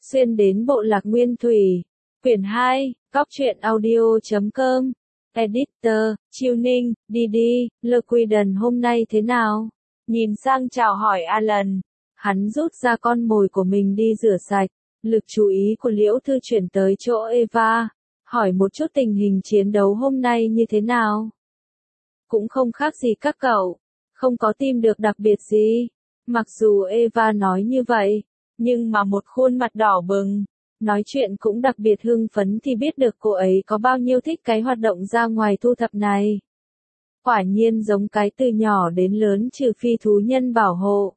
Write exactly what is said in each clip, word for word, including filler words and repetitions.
xuyên đến bộ lạc Nguyên Thủy. Quyển hai, Cóc truyện audio chấm com. Editor, Chiêu Ninh, đi đi, Liquidon hôm nay thế nào? Nhìn sang chào hỏi Alan. Hắn rút ra con mồi của mình đi rửa sạch. Lực chú ý của Liễu Thư chuyển tới chỗ Eva. Hỏi một chút tình hình chiến đấu hôm nay như thế nào? Cũng không khác gì các cậu. Không có tìm được đặc biệt gì. Mặc dù Eva nói như vậy, nhưng mà một khuôn mặt đỏ bừng. Nói chuyện cũng đặc biệt hưng phấn thì biết được cô ấy có bao nhiêu thích cái hoạt động ra ngoài thu thập này. Quả nhiên giống cái từ nhỏ đến lớn trừ phi thú nhân bảo hộ.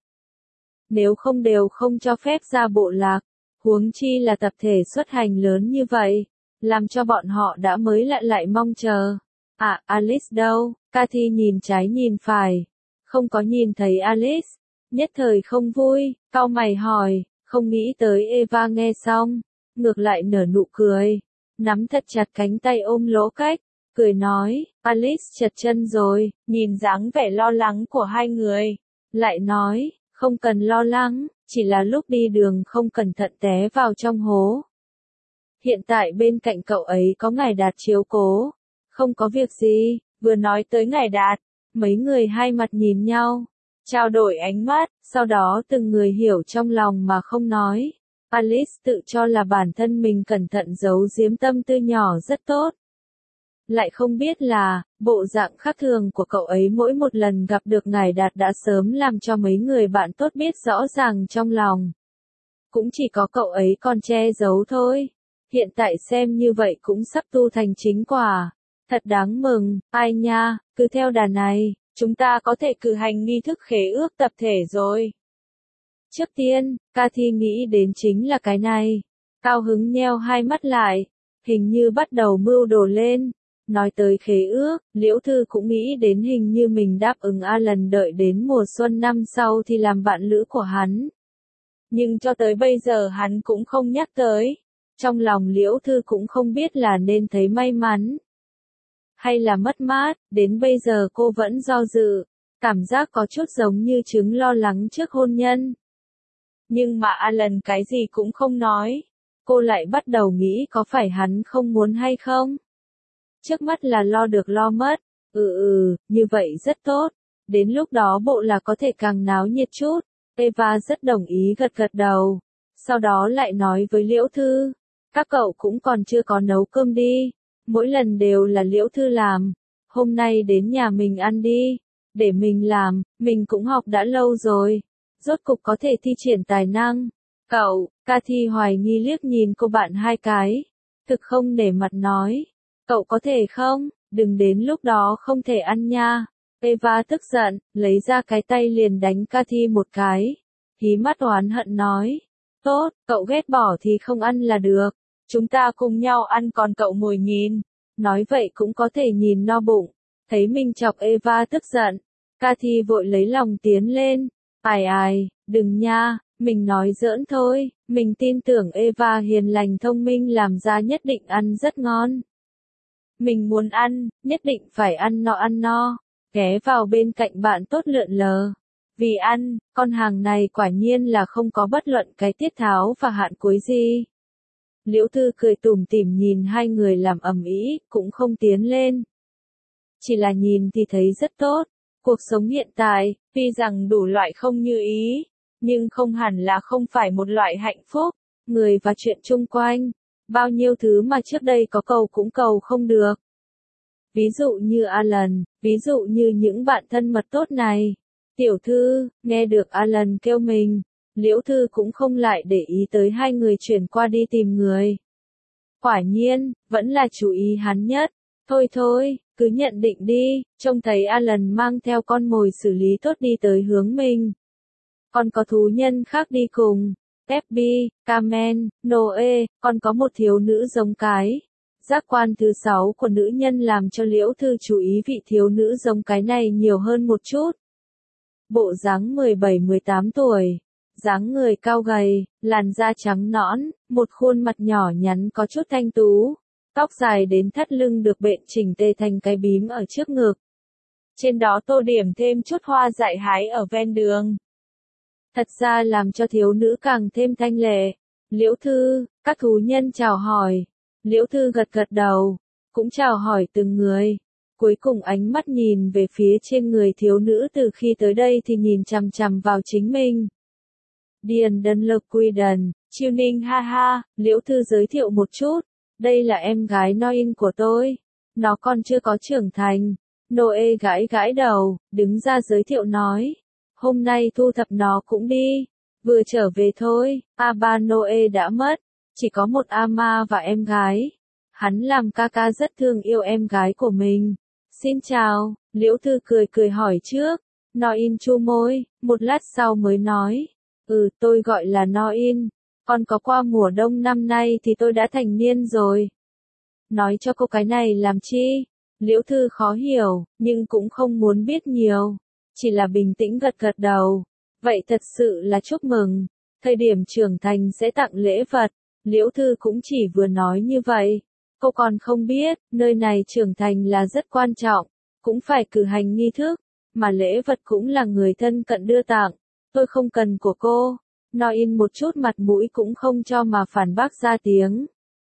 Nếu không đều không cho phép ra bộ lạc, huống chi là tập thể xuất hành lớn như vậy, làm cho bọn họ đã mới lại lại mong chờ. À, Alice đâu? Cathy nhìn trái nhìn phải. Không có nhìn thấy Alice. Nhất thời không vui, cau mày hỏi, không nghĩ tới Eva nghe xong. Ngược lại nở nụ cười, nắm thật chặt cánh tay ôm Lỗ Cách, cười nói, Alice chật chân rồi, nhìn dáng vẻ lo lắng của hai người. Lại nói, không cần lo lắng, chỉ là lúc đi đường không cẩn thận té vào trong hố. Hiện tại bên cạnh cậu ấy có Ngài Đạt chiếu cố, không có việc gì. Vừa nói tới Ngài Đạt, mấy người hai mặt nhìn nhau, trao đổi ánh mắt, sau đó từng người hiểu trong lòng mà không nói. Alice tự cho là bản thân mình cẩn thận giấu giếm tâm tư nhỏ rất tốt. Lại không biết là, bộ dạng khác thường của cậu ấy mỗi một lần gặp được Ngài Đạt đã sớm làm cho mấy người bạn tốt biết rõ ràng trong lòng. Cũng chỉ có cậu ấy còn che giấu thôi. Hiện tại xem như vậy cũng sắp tu thành chính quả. Thật đáng mừng, ai nha, cứ theo đà này, chúng ta có thể cử hành nghi thức khế ước tập thể rồi. Trước tiên, Cathy nghĩ đến chính là cái này. Cao hứng nheo hai mắt lại, hình như bắt đầu mưu đồ lên. Nói tới khế ước, Liễu Thư cũng nghĩ đến hình như mình đáp ứng Alan đợi đến mùa xuân năm sau thì làm bạn lữ của hắn. Nhưng cho tới bây giờ hắn cũng không nhắc tới. Trong lòng Liễu Thư cũng không biết là nên thấy may mắn hay là mất mát, đến bây giờ cô vẫn do dự. Cảm giác có chút giống như chứng lo lắng trước hôn nhân. Nhưng mà Alan cái gì cũng không nói. Cô lại bắt đầu nghĩ có phải hắn không muốn hay không? Trước mắt là lo được lo mất. Ừ ừ, như vậy rất tốt. Đến lúc đó bộ là có thể càng náo nhiệt chút. Eva rất đồng ý gật gật đầu. Sau đó lại nói với Liễu Thư. Các cậu cũng còn chưa có nấu cơm đi. Mỗi lần đều là Liễu Thư làm. Hôm nay đến nhà mình ăn đi. Để mình làm, mình cũng học đã lâu rồi. Rốt cục có thể thi triển tài năng. Cậu, Cathy hoài nghi liếc nhìn cô bạn hai cái. Thực không nể mặt nói. Cậu có thể không? Đừng đến lúc đó không thể ăn nha. Eva tức giận, lấy ra cái tay liền đánh Cathy một cái. Hí mắt oán hận nói. Tốt, cậu ghét bỏ thì không ăn là được. Chúng ta cùng nhau ăn còn cậu ngồi nhìn. Nói vậy cũng có thể nhìn no bụng. Thấy mình chọc Eva tức giận. Cathy vội lấy lòng tiến lên. Ai ai, đừng nha, mình nói giỡn thôi, mình tin tưởng Eva hiền lành thông minh làm ra nhất định ăn rất ngon. Mình muốn ăn, nhất định phải ăn no ăn no, ghé vào bên cạnh bạn tốt lượn lờ. Vì ăn, con hàng này quả nhiên là không có bất luận cái tiết tháo và hạn cuối gì. Liễu Thư cười tủm tỉm nhìn hai người làm ầm ĩ, cũng không tiến lên. Chỉ là nhìn thì thấy rất tốt. Cuộc sống hiện tại, tuy rằng đủ loại không như ý, nhưng không hẳn là không phải một loại hạnh phúc. Người và chuyện chung quanh, bao nhiêu thứ mà trước đây có cầu cũng cầu không được. Ví dụ như Alan, ví dụ như những bạn thân mật tốt này. Tiểu Thư, nghe được Alan kêu mình, Liễu Thư cũng không lại để ý tới hai người chuyển qua đi tìm người. Quả nhiên, vẫn là chú ý hắn nhất. Thôi thôi, cứ nhận định đi, trông thấy Alan mang theo con mồi xử lý tốt đi tới hướng mình. Còn có thú nhân khác đi cùng, Teppy, Carmen, Noe, còn có một thiếu nữ giống cái. Giác quan thứ sáu của nữ nhân làm cho Liễu Thư chú ý vị thiếu nữ giống cái này nhiều hơn một chút. Bộ dáng mười bảy mười tám tuổi, dáng người cao gầy, làn da trắng nõn, một khuôn mặt nhỏ nhắn có chút thanh tú. Tóc dài đến thắt lưng được bện chỉnh tề thành cái bím ở trước ngực. Trên đó tô điểm thêm chút hoa dại hái ở ven đường. Thật ra làm cho thiếu nữ càng thêm thanh lệ. Liễu Thư, các thú nhân chào hỏi. Liễu Thư gật gật đầu, cũng chào hỏi từng người. Cuối cùng ánh mắt nhìn về phía trên người thiếu nữ từ khi tới đây thì nhìn chằm chằm vào chính mình. Điền Đơn Lực Quy Đần, Chiêu Ninh ha ha, Liễu Thư giới thiệu một chút. Đây là em gái Noin của tôi. Nó còn chưa có trưởng thành. Noe gãi gãi đầu, đứng ra giới thiệu nói. Hôm nay thu thập nó cũng đi. Vừa trở về thôi, Aba Noe đã mất. Chỉ có một Ama và em gái. Hắn làm ca ca rất thương yêu em gái của mình. Xin chào, Liễu Thư cười cười hỏi trước. Noin chu môi, một lát sau mới nói. Ừ, tôi gọi là Noin. Còn có qua mùa đông năm nay thì tôi đã thành niên rồi. Nói cho cô cái này làm chi? Liễu Thư khó hiểu, nhưng cũng không muốn biết nhiều. Chỉ là bình tĩnh gật gật đầu. Vậy thật sự là chúc mừng. Thời điểm trưởng thành sẽ tặng lễ vật. Liễu Thư cũng chỉ vừa nói như vậy. Cô còn không biết, nơi này trưởng thành là rất quan trọng. Cũng phải cử hành nghi thức. Mà lễ vật cũng là người thân cận đưa tặng. Tôi không cần của cô. Noin một chút mặt mũi cũng không cho mà phản bác ra tiếng.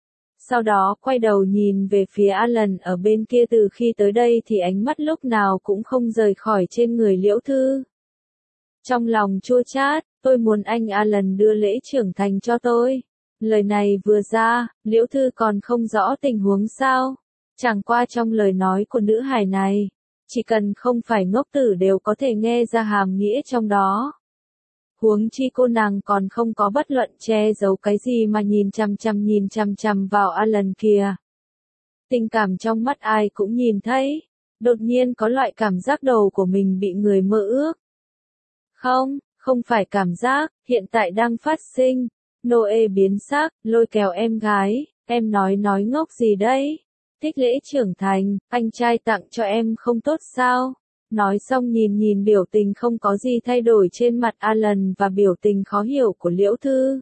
Sau đó quay đầu nhìn về phía Alan ở bên kia, từ khi tới đây thì ánh mắt lúc nào cũng không rời khỏi trên người Liễu Thư. Trong lòng chua chát, tôi muốn anh Alan đưa lễ trưởng thành cho tôi. Lời này vừa ra, Liễu Thư còn không rõ tình huống sao. Chẳng qua trong lời nói của nữ hài này, chỉ cần không phải ngốc tử đều có thể nghe ra hàm nghĩa trong đó. Huống chi cô nàng còn không có bất luận che giấu cái gì mà nhìn chằm chằm nhìn chằm chằm vào Alan kìa. Tình cảm trong mắt ai cũng nhìn thấy. Đột nhiên có loại cảm giác đầu của mình bị người mơ ước. Không, không phải cảm giác, hiện tại đang phát sinh. Noe biến sắc, lôi kéo em gái. Em nói nói ngốc gì đấy? Thích lễ trưởng thành, anh trai tặng cho em không tốt sao? Nói xong nhìn nhìn biểu tình không có gì thay đổi trên mặt Alan và biểu tình khó hiểu của Liễu Thư.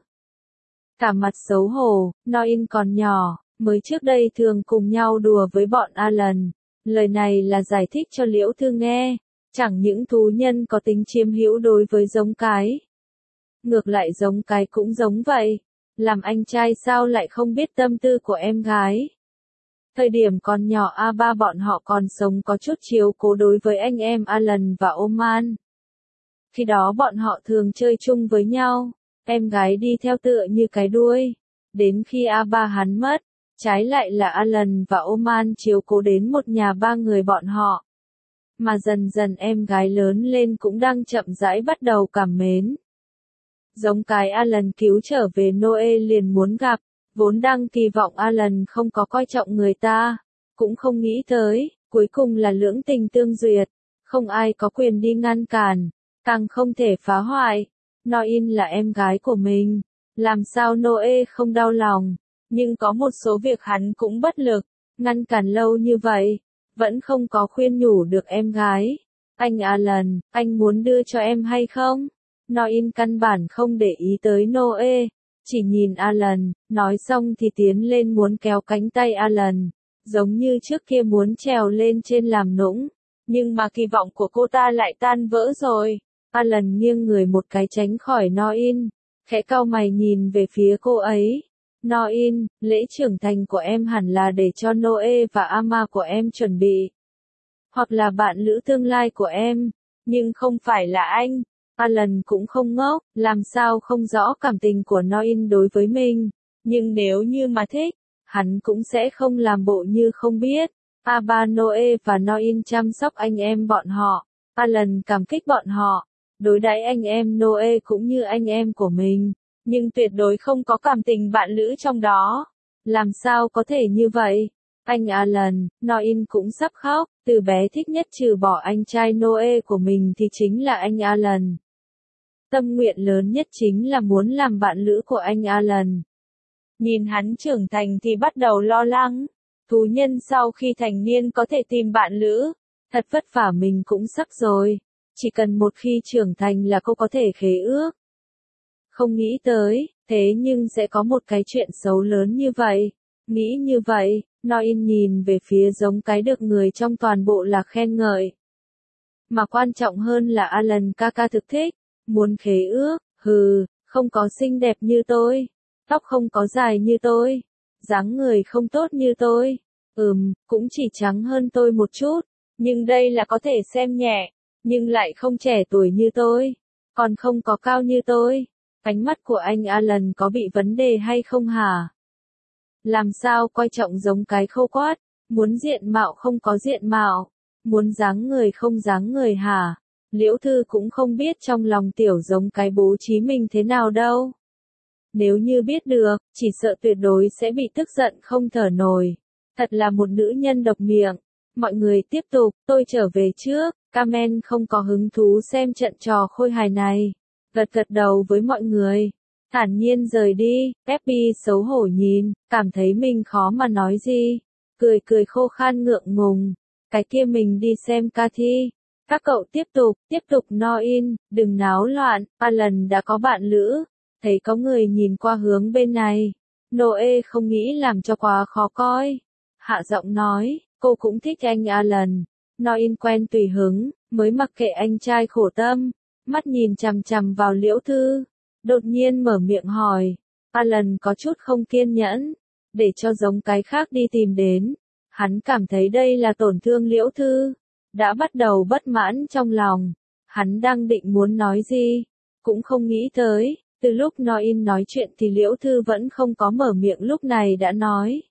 Cả mặt xấu hổ, Noin còn nhỏ, mới trước đây thường cùng nhau đùa với bọn Alan. Lời này là giải thích cho Liễu Thư nghe. Chẳng những thú nhân có tính chiếm hữu đối với giống cái. Ngược lại giống cái cũng giống vậy. Làm anh trai sao lại không biết tâm tư của em gái? Thời điểm còn nhỏ a ba bọn họ còn sống có chút chiếu cố đối với anh em Alan và Oman. Khi đó bọn họ thường chơi chung với nhau, em gái đi theo tựa như cái đuôi. Đến khi a ba hắn mất, trái lại là Alan và Oman chiếu cố đến một nhà ba người bọn họ. Mà dần dần em gái lớn lên cũng đang chậm rãi bắt đầu cảm mến. Giống cái Alan cứu trở về Noe liền muốn gặp. Vốn đang kỳ vọng Alan không có coi trọng người ta, cũng không nghĩ tới, cuối cùng là lưỡng tình tương duyệt, không ai có quyền đi ngăn cản, càng không thể phá hoại. Noin là em gái của mình, làm sao Noe không đau lòng, nhưng có một số việc hắn cũng bất lực, ngăn cản lâu như vậy, vẫn không có khuyên nhủ được em gái. Anh Alan, anh muốn đưa cho em hay không? Noin căn bản không để ý tới Noe. Chỉ nhìn Alan, nói xong thì tiến lên muốn kéo cánh tay Alan, giống như trước kia muốn trèo lên trên làm nũng, nhưng mà kỳ vọng của cô ta lại tan vỡ rồi. Alan nghiêng người một cái tránh khỏi Noin, khẽ cau mày nhìn về phía cô ấy. Noin, lễ trưởng thành của em hẳn là để cho Noe và Ama của em chuẩn bị, hoặc là bạn lữ tương lai của em, nhưng không phải là anh. Alan cũng không ngốc, làm sao không rõ cảm tình của Noin đối với mình, nhưng nếu như mà thích, hắn cũng sẽ không làm bộ như không biết. Aba Noe và Noin chăm sóc anh em bọn họ, Alan cảm kích bọn họ, đối đãi anh em Noe cũng như anh em của mình, nhưng tuyệt đối không có cảm tình bạn lữ trong đó. Làm sao có thể như vậy? Anh Alan, Noin cũng sắp khóc, từ bé thích nhất trừ bỏ anh trai Noe của mình thì chính là anh Alan. Tâm nguyện lớn nhất chính là muốn làm bạn lữ của anh Alan. Nhìn hắn trưởng thành thì bắt đầu lo lắng. Thú nhân sau khi thành niên có thể tìm bạn lữ. Thật vất vả mình cũng sắp rồi. Chỉ cần một khi trưởng thành là cô có thể khế ước. Không nghĩ tới, thế nhưng sẽ có một cái chuyện xấu lớn như vậy. Nghĩ như vậy, Noin nhìn về phía giống cái được người trong toàn bộ là khen ngợi. Mà quan trọng hơn là Alan ca ca thực thích. Muốn khế ước, hừ, không có xinh đẹp như tôi. tóc không có dài như tôi, dáng người không tốt như tôi, ừm, cũng chỉ trắng hơn tôi một chút, nhưng đây là có thể xem nhẹ, nhưng lại không trẻ tuổi như tôi, còn không có cao như tôi. Ánh mắt của anh Alan có bị vấn đề hay không hả? Làm sao coi trọng giống cái khô quát, muốn diện mạo không có diện mạo, muốn dáng người không dáng người hả? Liễu Thư cũng không biết trong lòng tiểu giống cái bố trí mình thế nào đâu. Nếu như biết được, chỉ sợ tuyệt đối sẽ bị tức giận không thở nổi. Thật là một nữ nhân độc miệng. Mọi người tiếp tục, tôi trở về trước, Carmen không có hứng thú xem trận trò khôi hài này. Gật gật đầu với mọi người. Thản nhiên rời đi, Peppy xấu hổ nhìn, cảm thấy mình khó mà nói gì. Cười cười khô khan ngượng ngùng. Cái kia mình đi xem Cathy. Các cậu tiếp tục, tiếp tục no in, đừng náo loạn, Alan đã có bạn lữ. Thấy có người nhìn qua hướng bên này. Noe không nghĩ làm cho quá khó coi. Hạ giọng nói, cô cũng thích anh Alan. Noin quen tùy hứng, mới mặc kệ anh trai khổ tâm. Mắt nhìn chằm chằm vào Liễu Thư. Đột nhiên mở miệng hỏi. Alan có chút không kiên nhẫn. Để cho giống cái khác đi tìm đến. Hắn cảm thấy đây là tổn thương Liễu Thư. Đã bắt đầu bất mãn trong lòng. Hắn đang định muốn nói gì. Cũng không nghĩ tới. Từ lúc Noin nói chuyện thì Liễu Thư vẫn không có mở miệng lúc này đã nói.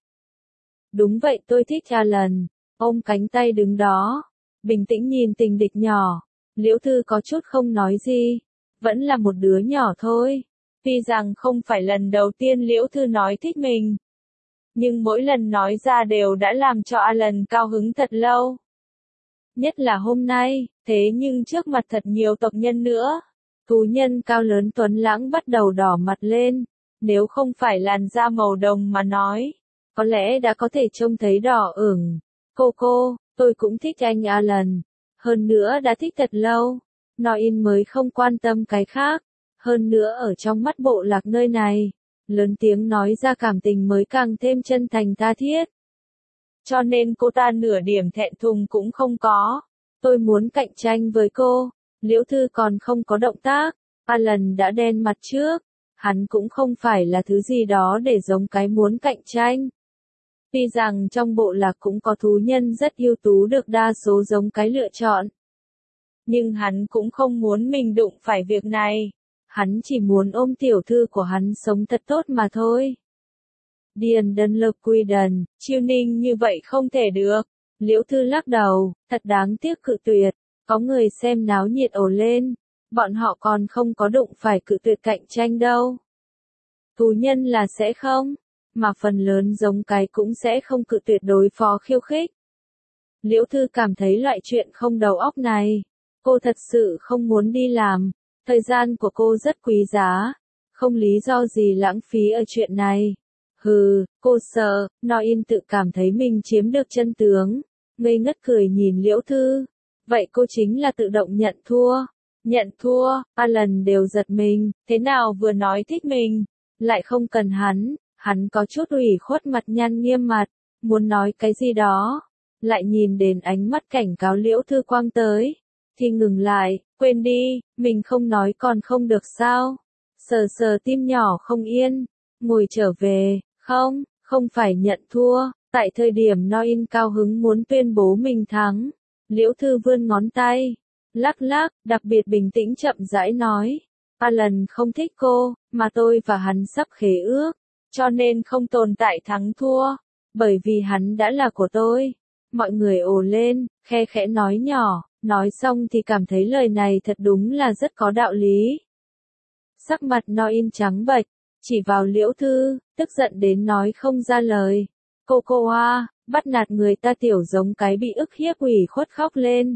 Đúng vậy tôi thích Alan. Ôm cánh tay đứng đó. Bình tĩnh nhìn tình địch nhỏ. Liễu Thư có chút không nói gì. Vẫn là một đứa nhỏ thôi. Tuy rằng không phải lần đầu tiên Liễu Thư nói thích mình. Nhưng mỗi lần nói ra đều đã làm cho Alan cao hứng thật lâu. Nhất là hôm nay, thế nhưng trước mặt thật nhiều tộc nhân nữa. Thú nhân cao lớn tuấn lãng bắt đầu đỏ mặt lên. Nếu không phải làn da màu đồng mà nói. Có lẽ đã có thể trông thấy đỏ ửng. Cô cô, tôi cũng thích anh Alan. Hơn nữa đã thích thật lâu. Noin mới không quan tâm cái khác. Hơn nữa ở trong mắt bộ lạc nơi này. Lớn tiếng nói ra cảm tình mới càng thêm chân thành tha thiết. Cho nên cô ta nửa điểm thẹn thùng cũng không có. Tôi muốn cạnh tranh với cô. Liễu Thư còn không có động tác. Alan đã đen mặt trước. Hắn cũng không phải là thứ gì đó để giống cái muốn cạnh tranh. Tuy rằng trong bộ lạc cũng có thú nhân rất ưu tú được đa số giống cái lựa chọn. Nhưng hắn cũng không muốn mình đụng phải việc này. Hắn chỉ muốn ôm tiểu thư của hắn sống thật tốt mà thôi. Điền đơn lực quy đần, chiêu ninh như vậy không thể được. Liễu Thư lắc đầu, thật đáng tiếc cự tuyệt. Có người xem náo nhiệt ồ lên. Bọn họ còn không có đụng phải cự tuyệt cạnh tranh đâu. Thú nhân là sẽ không. Mà phần lớn giống cái cũng sẽ không cự tuyệt đối phó khiêu khích. Liễu Thư cảm thấy loại chuyện không đầu óc này. Cô thật sự không muốn đi làm. Thời gian của cô rất quý giá. Không lý do gì lãng phí ở chuyện này. Hừ, cô sợ, Noin tự cảm thấy mình chiếm được chân tướng. Ngây ngất cười nhìn Liễu Thư. Vậy cô chính là tự động nhận thua. Nhận thua, Alan đều giật mình. Thế nào vừa nói thích mình. Lại không cần hắn. Hắn có chút ủy khuất mặt nhăn nghiêm mặt. Muốn nói cái gì đó. Lại nhìn đến ánh mắt cảnh cáo Liễu Thư quang tới. Thì ngừng lại, quên đi, mình không nói còn không được sao. Sờ sờ tim nhỏ không yên. Ngồi trở về, không, không phải nhận thua. Tại thời điểm Noin cao hứng muốn tuyên bố mình thắng. Liễu Thư vươn ngón tay. Lắc lắc, đặc biệt bình tĩnh chậm rãi nói. Alan không thích cô, mà tôi và hắn sắp khế ước. Cho nên không tồn tại thắng thua. Bởi vì hắn đã là của tôi. Mọi người ồ lên, khe khẽ nói nhỏ. Nói xong thì cảm thấy lời này thật đúng là rất có đạo lý. Sắc mặt Noin trắng bệch, chỉ vào Liễu Thư, tức giận đến nói không ra lời. Cô cô à, bắt nạt người ta tiểu giống cái bị ức hiếp ủy khuất khóc lên.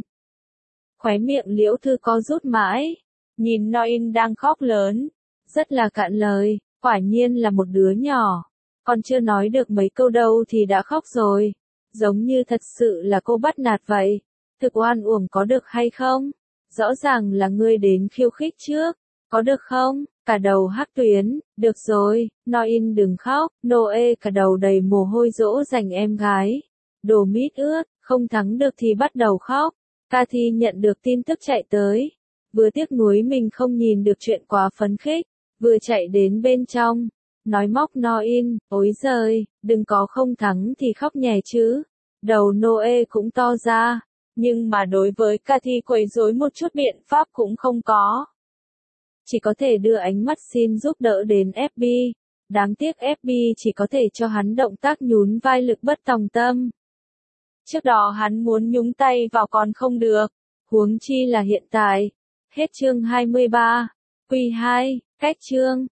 Khóe miệng Liễu Thư co rút mãi, nhìn Noin đang khóc lớn, rất là cạn lời, quả nhiên là một đứa nhỏ. Còn chưa nói được mấy câu đâu thì đã khóc rồi, giống như thật sự là cô bắt nạt vậy. Thực oan uổng có được hay không? Rõ ràng là ngươi đến khiêu khích trước, có được không? Cả đầu hắc tuyến, được rồi, Noin đừng khóc, Noe cả đầu đầy mồ hôi dỗ dành em gái. Đồ mít ướt, không thắng được thì bắt đầu khóc. Cathy nhận được tin tức chạy tới. Vừa tiếc nuối mình không nhìn được chuyện quá phấn khích, vừa chạy đến bên trong. nói móc no in, ối giời, đừng có không thắng thì khóc nhè chứ. Đầu Noe cũng to ra, nhưng mà đối với Cathy quấy rối một chút biện pháp cũng không có. Chỉ có thể đưa ánh mắt xin giúp đỡ đến ép bê. Đáng tiếc ép bê chỉ có thể cho hắn động tác nhún vai lực bất tòng tâm. Trước đó hắn muốn nhúng tay vào còn không được, huống chi là hiện tại. Hết chương hai mươi ba. Quy hai, cách chương.